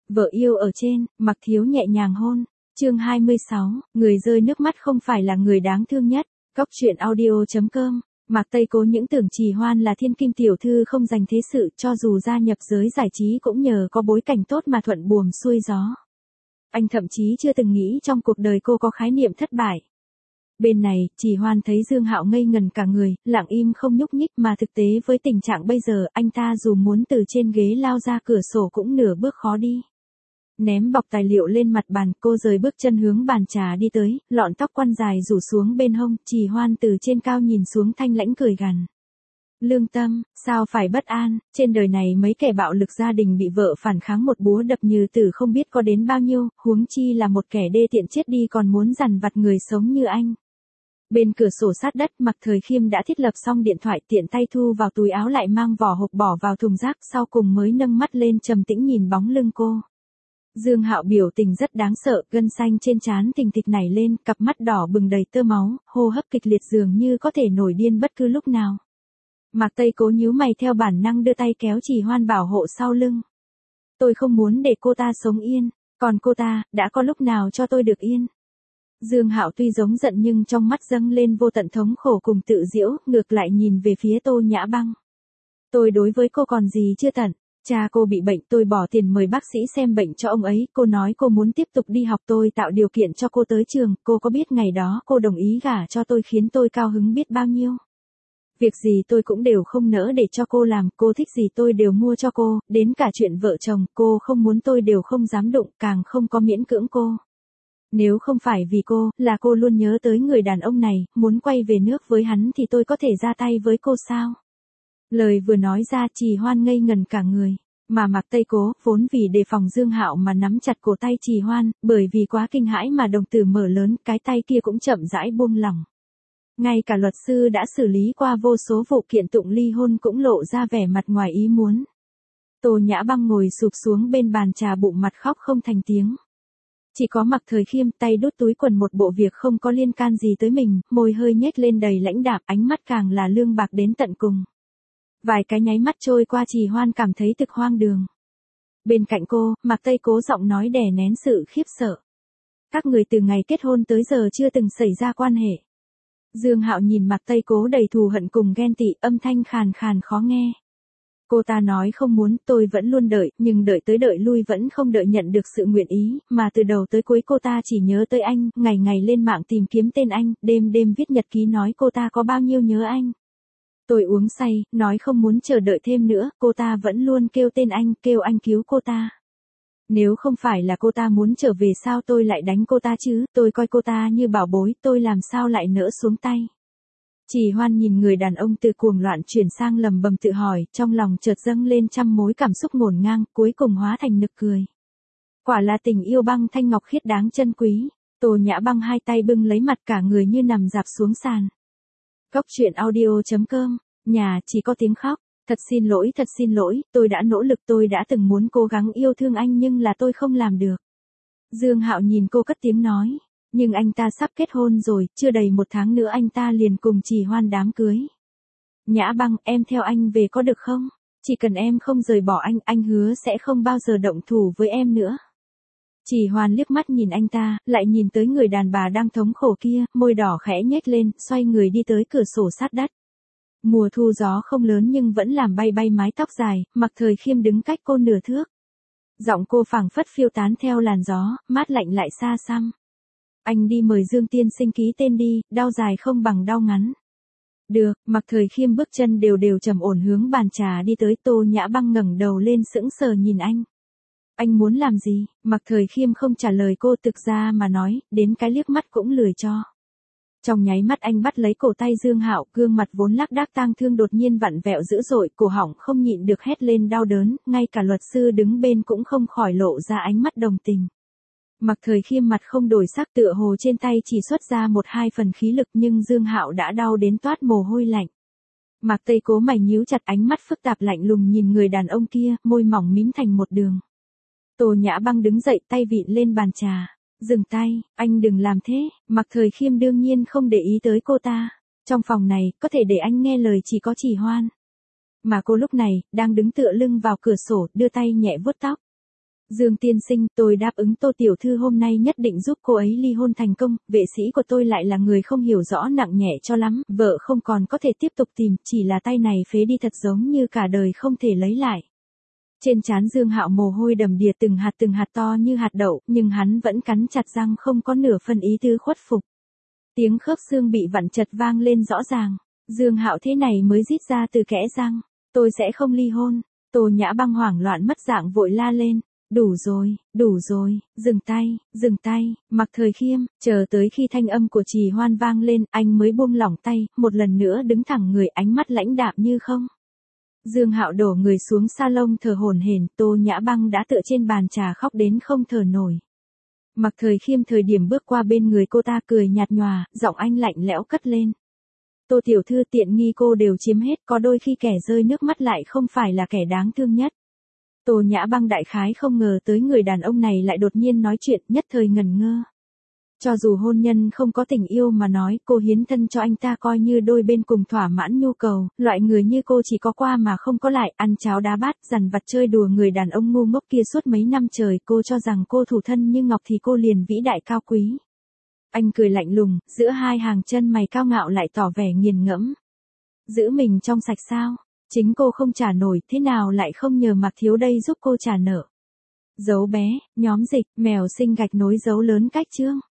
Vợ yêu ở trên, Mạc Thiếu nhẹ nhàng hôn. Chương 26, người rơi nước mắt không phải là người đáng thương nhất. Góc truyện audio.com. Mạc Tây Cố những tưởng Trì Hoan là thiên kim tiểu thư không dành thế sự, cho dù gia nhập giới giải trí cũng nhờ có bối cảnh tốt mà thuận buồm xuôi gió. Anh thậm chí chưa từng nghĩ trong cuộc đời cô có khái niệm thất bại. Bên này, Trì Hoan thấy Dương Hạo ngây ngần cả người, lặng im không nhúc nhích, mà thực tế với tình trạng bây giờ, anh ta dù muốn từ trên ghế lao ra cửa sổ cũng nửa bước khó đi. Ném bọc tài liệu lên mặt bàn, cô rời bước chân hướng bàn trà đi tới, lọn tóc quăn dài rủ xuống bên hông, Trì Hoan từ trên cao nhìn xuống thanh lãnh cười gằn. Lương Tâm, sao phải bất an, trên đời này mấy kẻ bạo lực gia đình bị vợ phản kháng một búa đập như tử không biết có đến bao nhiêu, huống chi là một kẻ đê tiện chết đi còn muốn dằn vặt người sống như anh. Bên cửa sổ sát đất, Mạc Thời Khiêm đã thiết lập xong điện thoại, tiện tay thu vào túi áo lại mang vỏ hộp bỏ vào thùng rác, sau cùng mới nâng mắt lên trầm tĩnh nhìn bóng lưng cô. Dương Hạo biểu tình rất đáng sợ, gân xanh trên trán thình thịch nảy lên, cặp mắt đỏ bừng đầy tơ máu, hô hấp kịch liệt dường như có thể nổi điên bất cứ lúc nào. Mạc Tây Cố nhíu mày theo bản năng đưa tay kéo Trì Hoan bảo hộ sau lưng. Tôi không muốn để cô ta sống yên, còn cô ta, đã có lúc nào cho tôi được yên. Dương Hạo tuy giống giận nhưng trong mắt dâng lên vô tận thống khổ cùng tự giễu, ngược lại nhìn về phía Tô Nhã Băng. Tôi đối với cô còn gì chưa tận. Cha cô bị bệnh, tôi bỏ tiền mời bác sĩ xem bệnh cho ông ấy, cô nói cô muốn tiếp tục đi học, tôi tạo điều kiện cho cô tới trường, cô có biết ngày đó cô đồng ý gả cho tôi khiến tôi cao hứng biết bao nhiêu. Việc gì tôi cũng đều không nỡ để cho cô làm, cô thích gì tôi đều mua cho cô, đến cả chuyện vợ chồng, cô không muốn tôi đều không dám đụng, càng không có miễn cưỡng cô. Nếu không phải vì cô, là cô luôn nhớ tới người đàn ông này, muốn quay về nước với hắn thì tôi có thể ra tay với cô sao? Lời vừa nói ra, Trì Hoan ngây ngần cả người, mà Mạc Tây Cố, vốn vì đề phòng Dương Hạo mà nắm chặt cổ tay Trì Hoan, bởi vì quá kinh hãi mà đồng tử mở lớn, cái tay kia cũng chậm rãi buông lỏng. Ngay cả luật sư đã xử lý qua vô số vụ kiện tụng ly hôn cũng lộ ra vẻ mặt ngoài ý muốn. Tô Nhã Băng ngồi sụp xuống bên bàn trà bụng mặt khóc không thành tiếng. Chỉ có Mạc Thời Khiêm tay đút túi quần một bộ việc không có liên can gì tới mình, môi hơi nhếch lên đầy lãnh đạm, ánh mắt càng là lương bạc đến tận cùng. Vài cái nháy mắt trôi qua, Trì Hoan cảm thấy thực hoang đường. Bên cạnh cô, Mạc Tây Cố giọng nói đè nén sự khiếp sợ. Các người từ ngày kết hôn tới giờ chưa từng xảy ra quan hệ. Dương Hạo nhìn Mạc Tây Cố đầy thù hận cùng ghen tị, âm thanh khàn khàn khó nghe. Cô ta nói không muốn, tôi vẫn luôn đợi, nhưng đợi tới đợi lui vẫn không đợi nhận được sự nguyện ý, mà từ đầu tới cuối cô ta chỉ nhớ tới anh, ngày ngày lên mạng tìm kiếm tên anh, đêm đêm viết nhật ký nói cô ta có bao nhiêu nhớ anh. Tôi uống say, nói không muốn chờ đợi thêm nữa, cô ta vẫn luôn kêu tên anh, kêu anh cứu cô ta. Nếu không phải là cô ta muốn trở về sao tôi lại đánh cô ta chứ, tôi coi cô ta như bảo bối, tôi làm sao lại nỡ xuống tay. Trì Hoan nhìn người đàn ông từ cuồng loạn chuyển sang lầm bầm tự hỏi, trong lòng chợt dâng lên trăm mối cảm xúc ngổn ngang, cuối cùng hóa thành nực cười. Quả là tình yêu băng thanh ngọc khiết đáng trân quý. Tô Nhã Băng hai tay bưng lấy mặt, cả người như nằm rạp xuống sàn. Góc truyện audio.com, nhà chỉ có tiếng khóc. Thật xin lỗi, tôi đã nỗ lực, tôi đã từng muốn cố gắng yêu thương anh nhưng là tôi không làm được. Dương Hạo nhìn cô cất tiếng nói, nhưng anh ta sắp kết hôn rồi, chưa đầy 1 tháng nữa anh ta liền cùng Trì Hoan đám cưới. Nhã Băng, em theo anh về có được không? Chỉ cần em không rời bỏ anh hứa sẽ không bao giờ động thủ với em nữa. Trì Hoan liếc mắt nhìn anh ta, lại nhìn tới người đàn bà đang thống khổ kia, môi đỏ khẽ nhếch lên, xoay người đi tới cửa sổ sát đất. Mùa thu gió không lớn nhưng vẫn làm bay bay mái tóc dài, Mạc Thời Khiêm đứng cách cô nửa thước. Giọng cô phảng phất phiêu tán theo làn gió, mát lạnh lại xa xăm. Anh đi mời Dương tiên sinh ký tên đi, đau dài không bằng đau ngắn. Được, Mạc Thời Khiêm bước chân đều đều trầm ổn hướng bàn trà đi tới. Tô Nhã Băng ngẩng đầu lên sững sờ nhìn anh. Anh muốn làm gì? Mạc Thời Khiêm không trả lời cô, thực ra mà nói, đến cái liếc mắt cũng lười cho. Trong nháy mắt anh bắt lấy cổ tay Dương Hạo, gương mặt vốn lác đác tang thương đột nhiên vặn vẹo dữ dội, cổ họng không nhịn được hét lên đau đớn, ngay cả luật sư đứng bên cũng không khỏi lộ ra ánh mắt đồng tình. Mạc Thời Khiêm mặt không đổi sắc, tựa hồ trên tay chỉ xuất ra 1-2 phần khí lực, nhưng Dương Hạo đã đau đến toát mồ hôi lạnh. Mạc Tây Cố mày nhíu chặt, ánh mắt phức tạp lạnh lùng nhìn người đàn ông kia, môi mỏng mím thành một đường. Tô Nhã Băng đứng dậy, tay vịn lên bàn trà. Dừng tay, anh đừng làm thế. Mạc Thời Khiêm đương nhiên không để ý tới cô ta. Trong phòng này, có thể để anh nghe lời chỉ có Trì Hoan. Mà cô lúc này, đang đứng tựa lưng vào cửa sổ, đưa tay nhẹ vuốt tóc. Dương tiên sinh, tôi đáp ứng Tô tiểu thư hôm nay nhất định giúp cô ấy ly hôn thành công, vệ sĩ của tôi lại là người không hiểu rõ nặng nhẹ cho lắm, vợ không còn có thể tiếp tục tìm, chỉ là tay này phế đi thật giống như cả đời không thể lấy lại. Trên trán Dương Hạo mồ hôi đầm đìa từng hạt to như hạt đậu, nhưng hắn vẫn cắn chặt răng không có nửa phần ý tứ khuất phục. Tiếng khớp xương bị vặn chật vang lên rõ ràng. Dương Hạo thế này mới rít ra từ kẽ răng. Tôi sẽ không ly hôn. Tô Nhã Băng hoảng loạn mất dạng vội la lên. Đủ rồi, dừng tay, Mạc Thời Khiêm, chờ tới khi thanh âm của Trì Hoan vang lên, anh mới buông lỏng tay, một lần nữa đứng thẳng người, ánh mắt lãnh đạm như không. Dương Hạo đổ người xuống salon thở hổn hển, Tô Nhã Băng đã tựa trên bàn trà khóc đến không thở nổi. Mạc Thời Khiêm thời điểm bước qua bên người cô ta cười nhạt nhòa, giọng anh lạnh lẽo cất lên. Tô tiểu thư, tiện nghi cô đều chiếm hết, có đôi khi kẻ rơi nước mắt lại không phải là kẻ đáng thương nhất. Tô Nhã Băng đại khái không ngờ tới người đàn ông này lại đột nhiên nói chuyện, nhất thời ngẩn ngơ. Cho dù hôn nhân không có tình yêu mà nói, cô hiến thân cho anh ta coi như đôi bên cùng thỏa mãn nhu cầu, loại người như cô chỉ có qua mà không có lại, ăn cháo đá bát, dằn vặt chơi đùa người đàn ông ngu ngốc kia suốt mấy năm trời, cô cho rằng cô thủ thân như ngọc thì cô liền vĩ đại cao quý. Anh cười lạnh lùng, giữa hai hàng chân mày cao ngạo lại tỏ vẻ nghiền ngẫm. Giữ mình trong sạch sao? Chính cô không trả nổi, thế nào lại không nhờ Mạc thiếu đây giúp cô trả nợ? Dấu bé, nhóm dịch, mèo sinh gạch nối dấu lớn cách chương.